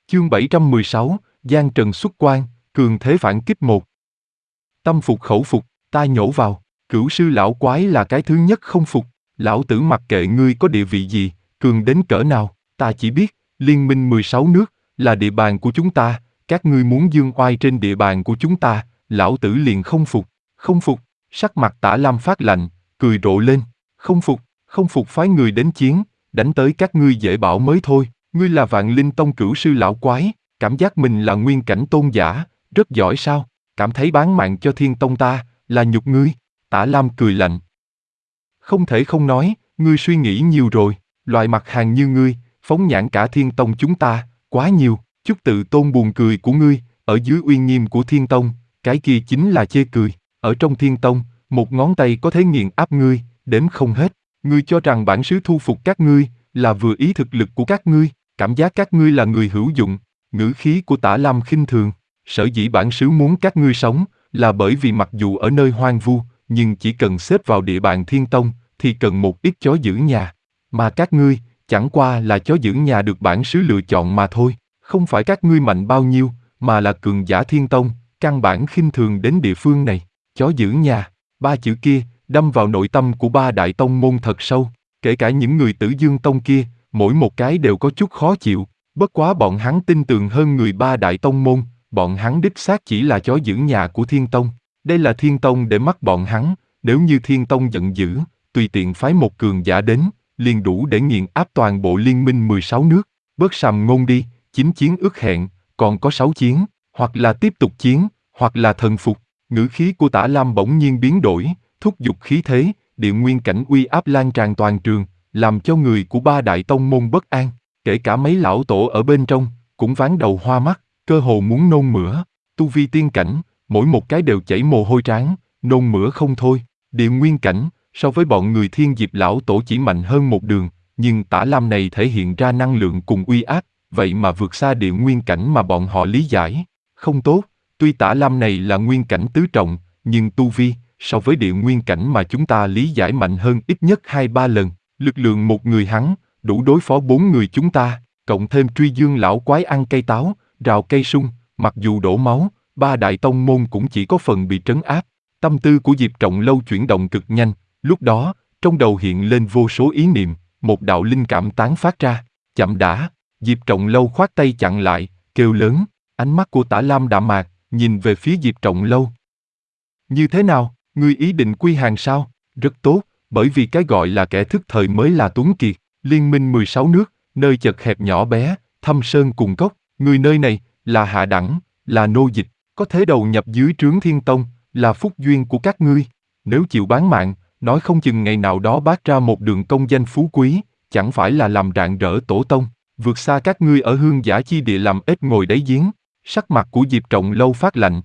Chương 716, Giang Trần xuất quan, cường thế phản kích một. Tâm phục khẩu phục, ta nhổ vào, Cửu sư lão quái là cái thứ nhất không phục, lão tử mặc kệ ngươi có địa vị gì, cường đến cỡ nào, ta chỉ biết, liên minh 16 nước, là địa bàn của chúng ta, các ngươi muốn dương oai trên địa bàn của chúng ta, lão tử liền không phục, sắc mặt Tả Lam phát lạnh, cười rộ lên, không phục phái người đến chiến, đánh tới các ngươi dễ bảo mới thôi, ngươi là Vạn Linh Tông Cửu sư lão quái, cảm giác mình là nguyên cảnh tôn giả, rất giỏi sao, cảm thấy bán mạng cho Thiên Tông ta, là nhục ngươi, Tả Lam cười lạnh. Không thể không nói, ngươi suy nghĩ nhiều rồi, loại mặt hàng như ngươi, phóng nhãn cả Thiên Tông chúng ta, quá nhiều, chút tự tôn buồn cười của ngươi, ở dưới uy nghiêm của Thiên Tông, cái kia chính là chê cười, ở trong Thiên Tông, một ngón tay có thể nghiền áp ngươi, đếm không hết, ngươi cho rằng bản sứ thu phục các ngươi, là vừa ý thực lực của các ngươi, cảm giác các ngươi là người hữu dụng, ngữ khí của Tả Lam khinh thường, sở dĩ bản sứ muốn các ngươi sống, là bởi vì mặc dù ở nơi hoang vu, nhưng chỉ cần xếp vào địa bàn Thiên Tông, thì cần một ít chó giữ nhà, mà các ngươi, chẳng qua là chó giữ nhà được bản sứ lựa chọn mà thôi, không phải các ngươi mạnh bao nhiêu, mà là cường giả Thiên Tông, căn bản khinh thường đến địa phương này, chó giữ nhà, ba chữ kia, đâm vào nội tâm của ba đại tông môn thật sâu, kể cả những người Tử Dương Tông kia, mỗi một cái đều có chút khó chịu, bất quá bọn hắn tin tưởng hơn người ba đại tông môn, bọn hắn đích xác chỉ là chó giữ nhà của Thiên Tông, đây là Thiên Tông để mắt bọn hắn, nếu như Thiên Tông giận dữ, tùy tiện phái một cường giả đến, liền đủ để nghiền áp toàn bộ liên minh 16 nước, bớt sàm ngôn đi, 9 chiến ước hẹn, còn có 6 chiến, hoặc là tiếp tục chiến, hoặc là thần phục, ngữ khí của Tả Lam bỗng nhiên biến đổi, thúc giục khí thế, địa nguyên cảnh uy áp lan tràn toàn trường, làm cho người của ba đại tông môn bất an, kể cả mấy lão tổ ở bên trong, cũng ván đầu hoa mắt, cơ hồ muốn nôn mửa, tu vi tiên cảnh, mỗi một cái đều chảy mồ hôi trán, nôn mửa không thôi, địa nguyên cảnh, so với bọn người Thiên Diệp lão tổ chỉ mạnh hơn một đường, nhưng Tả Lam này thể hiện ra năng lượng cùng uy áp, vậy mà vượt xa địa nguyên cảnh mà bọn họ lý giải, không tốt, tuy Tả Lam này là nguyên cảnh tứ trọng, nhưng tu vi, so với địa nguyên cảnh mà chúng ta lý giải mạnh hơn ít nhất 2-3 lần, lực lượng một người hắn, đủ đối phó 4 người chúng ta, cộng thêm Truy Dương lão quái ăn cây táo, rào cây sung, mặc dù đổ máu, ba đại tông môn cũng chỉ có phần bị trấn áp. Tâm tư của Diệp Trọng Lâu chuyển động cực nhanh, lúc đó, trong đầu hiện lên vô số ý niệm, một đạo linh cảm tán phát ra, chậm đã, Diệp Trọng Lâu khoát tay chặn lại, kêu lớn, ánh mắt của Tả Lam đạm mạc, nhìn về phía Diệp Trọng Lâu. Như thế nào, ngươi ý định quy hàng sao? Rất tốt, bởi vì cái gọi là kẻ thức thời mới là tuấn kiệt, liên minh 16 nước, nơi chật hẹp nhỏ bé, thâm sơn cùng cốc, người nơi này, là hạ đẳng, là nô dịch, có thể đầu nhập dưới trướng Thiên Tông, là phúc duyên của các ngươi, nếu chịu bán mạng, nói không chừng ngày nào đó bác ra một đường công danh phú quý, chẳng phải là làm rạng rỡ tổ tông, vượt xa các ngươi ở hương giả chi địa làm ếch ngồi đáy giếng, sắc mặt của Diệp Trọng Lâu phát lạnh.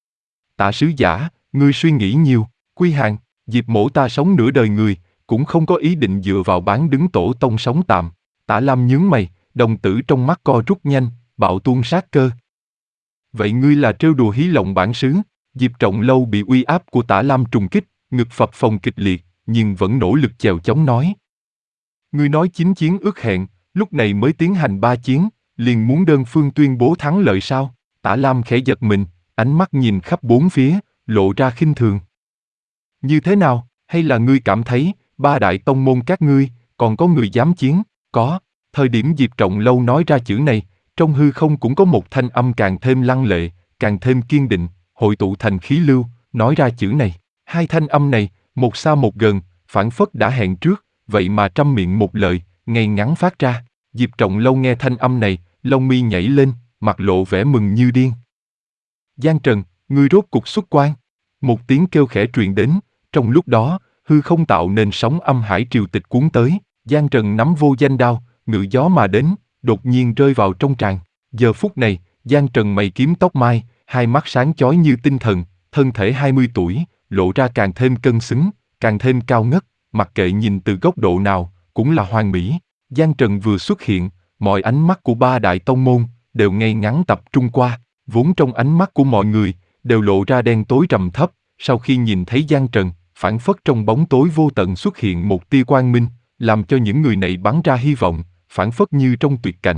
Tạ sứ giả, ngươi suy nghĩ nhiều, quy hàng, Diệp mỗ ta sống nửa đời người, cũng không có ý định dựa vào bán đứng tổ tông sống tạm. Tả Lam nhướng mày, đồng tử trong mắt co rút nhanh, bạo tuôn sát cơ. Vậy ngươi là trêu đùa hí lộng bản sứ? Diệp Trọng Lâu bị uy áp của Tả Lam trùng kích, ngực phập phồng kịch liệt, nhưng vẫn nỗ lực chèo chống nói. Ngươi nói 9 chiến ước hẹn, lúc này mới tiến hành 3 chiến, liền muốn đơn phương tuyên bố thắng lợi sao? Tả Lam khẽ giật mình, ánh mắt nhìn khắp bốn phía, lộ ra khinh thường. Như thế nào, hay là ngươi cảm thấy, ba đại tông môn các ngươi, còn có người dám chiến? Có, thời điểm Diệp Trọng Lâu nói ra chữ này, trong hư không cũng có một thanh âm càng thêm lăng lệ, càng thêm kiên định, hội tụ thành khí lưu, nói ra chữ này. Hai thanh âm này, một xa một gần, phảng phất đã hẹn trước, vậy mà trăm miệng một lời, ngay ngắn phát ra. Diệp Trọng Lâu nghe thanh âm này, lông mi nhảy lên, mặt lộ vẻ mừng như điên. Giang Trần, ngươi rốt cục xuất quan. Một tiếng kêu khẽ truyền đến, trong lúc đó, hư không tạo nên sóng âm hải triều tịch cuốn tới. Giang Trần nắm vô danh đao, ngự gió mà đến, đột nhiên rơi vào trong tràn. Giờ phút này, Giang Trần mày kiếm tóc mai, hai mắt sáng chói như tinh thần, thân thể 20 tuổi, lộ ra càng thêm cân xứng, càng thêm cao ngất, mặc kệ nhìn từ góc độ nào, cũng là hoàn mỹ. Giang Trần vừa xuất hiện, mọi ánh mắt của ba đại tông môn, đều ngay ngắn tập trung qua, vốn trong ánh mắt của mọi người, đều lộ ra đen tối trầm thấp, sau khi nhìn thấy Giang Trần, phảng phất trong bóng tối vô tận xuất hiện một tia quang minh, làm cho những người này bắn ra hy vọng, phảng phất như trong tuyệt cảnh,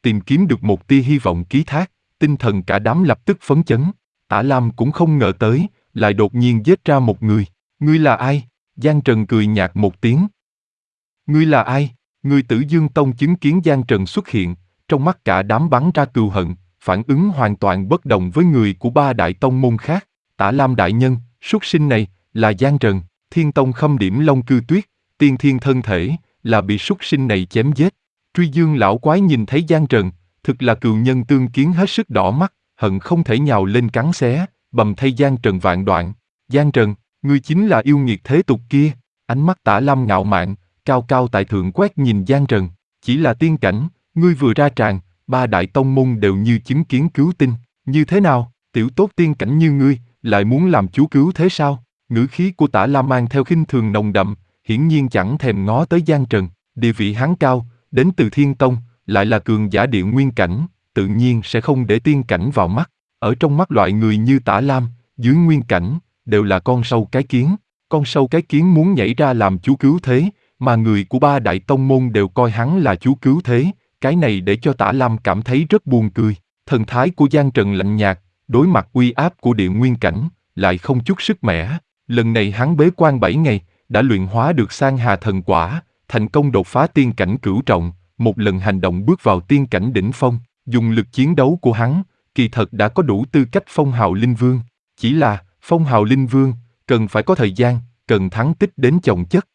tìm kiếm được một tia hy vọng ký thác, tinh thần cả đám lập tức phấn chấn. Tả Lam cũng không ngờ tới, lại đột nhiên giết ra một người. Ngươi là ai? Giang Trần cười nhạt một tiếng. Ngươi là ai? Người Tử Dương Tông chứng kiến Giang Trần xuất hiện, trong mắt cả đám bắn ra cừu hận, phản ứng hoàn toàn bất đồng với người của ba đại tông môn khác. Tả Lam đại nhân, súc sinh này, là Giang Trần, Thiên Tông Khâm Điểm Long Cư Tuyết, tiên thiên thân thể, là bị súc sinh này chém giết. Truy Dương lão quái nhìn thấy Giang Trần, thực là cừu nhân tương kiến hết sức đỏ mắt, hận không thể nhào lên cắn xé, bầm thay Giang Trần vạn đoạn. Giang Trần, ngươi chính là yêu nghiệt thế tục kia. Ánh mắt Tả Lam ngạo mạn, cao cao tại thượng quét nhìn Giang Trần. Chỉ là tiên cảnh, ngươi vừa ra tràng, ba đại tông môn đều như chứng kiến cứu tinh. Như thế nào, tiểu tốt tiên cảnh như ngươi, lại muốn làm chú cứu thế sao? Ngữ khí của Tả Lam mang theo khinh thường nồng đậm, hiển nhiên chẳng thèm ngó tới Giang Trần. Địa vị hắn cao, đến từ Thiên Tông, lại là cường giả địa nguyên cảnh, tự nhiên sẽ không để tiên cảnh vào mắt. Ở trong mắt loại người như Tả Lam, dưới nguyên cảnh, đều là con sâu cái kiến. Con sâu cái kiến muốn nhảy ra làm chú cứu thế, mà người của ba đại tông môn đều coi hắn là chú cứu thế, cái này để cho Tả Lam cảm thấy rất buồn cười. Thần thái của Giang Trần lạnh nhạt, đối mặt uy áp của địa nguyên cảnh, lại không chút sức mẻ. Lần này hắn bế quan 7 ngày, đã luyện hóa được Sang Hà thần quả, thành công đột phá tiên cảnh cửu trọng, một lần hành động bước vào tiên cảnh đỉnh phong, dùng lực chiến đấu của hắn, kỳ thật đã có đủ tư cách phong hào linh vương. Chỉ là, phong hào linh vương, cần phải có thời gian, cần thắng tích đến chồng chất.